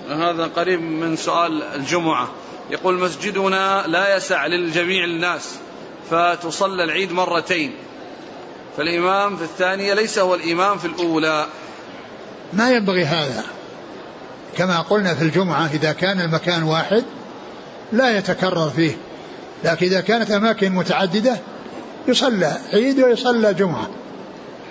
هذا قريب من سؤال الجمعة. يقول مسجدنا لا يسع للجميع الناس فتصلى العيد مرتين، فالإمام في الثانية ليس هو الإمام في الأولى. ما ينبغي هذا، كما قلنا في الجمعة إذا كان المكان واحد لا يتكرر فيه، لكن إذا كانت أماكن متعددة يصلى عيد ويصلى جمعة.